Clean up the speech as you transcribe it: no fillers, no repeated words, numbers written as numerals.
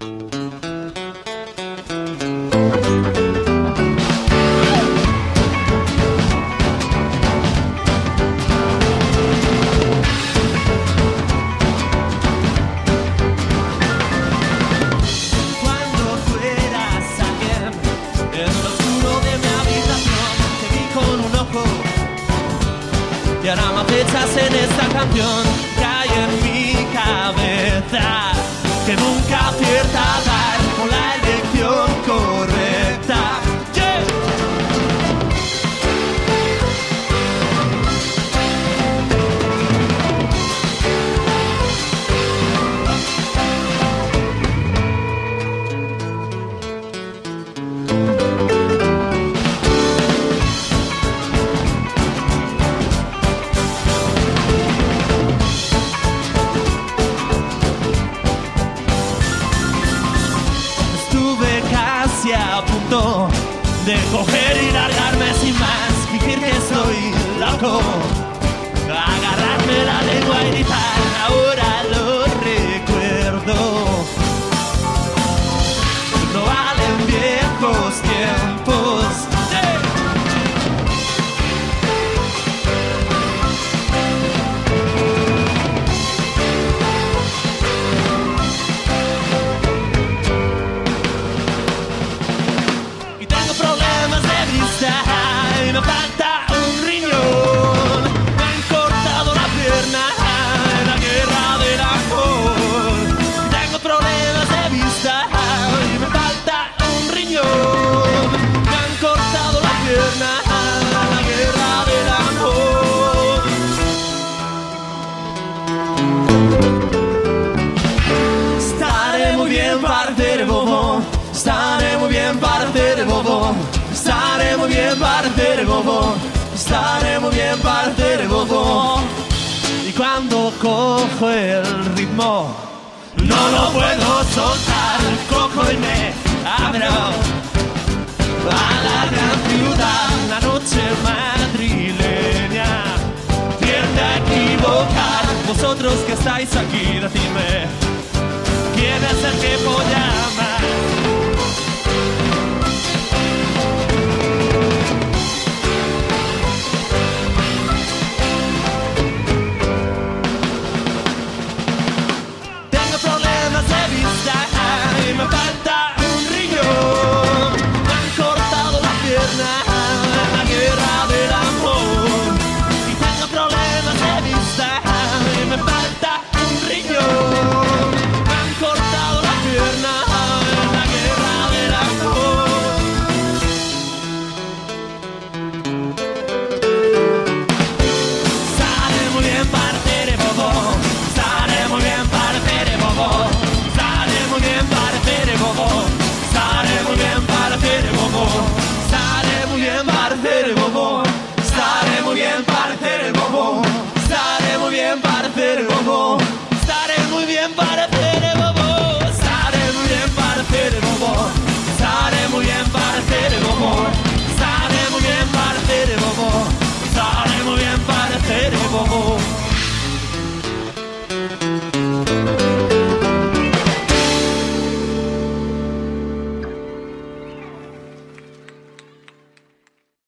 Y ahora me fechas en esta canción que hay en mi cabeza, que nunca acierta a dar con la elección correcta. Yeah. A punto de coger y largarme sin más, fingir que estoy loco, agarrarme la lengua y gritar, ahora lo recuerdo, no valen viejos tiempos. Y me falta un riñón, me han cortado la pierna en la guerra del amor. Tengo problemas de vista y me falta un riñón, me han cortado la pierna en la guerra del amor. Estaré muy bien parte bobo, estaré muy bien parte bobo. Estaré muy bien parte bobo, estaré muy bien parte bobo. Y cuando cojo el ritmo, no lo puedo soltar, cojo y me abro a la gran ciudad. La noche madrileña tiende a equivocar. Vosotros que estáis aquí, decidme, ¿quién es el que voy a amar?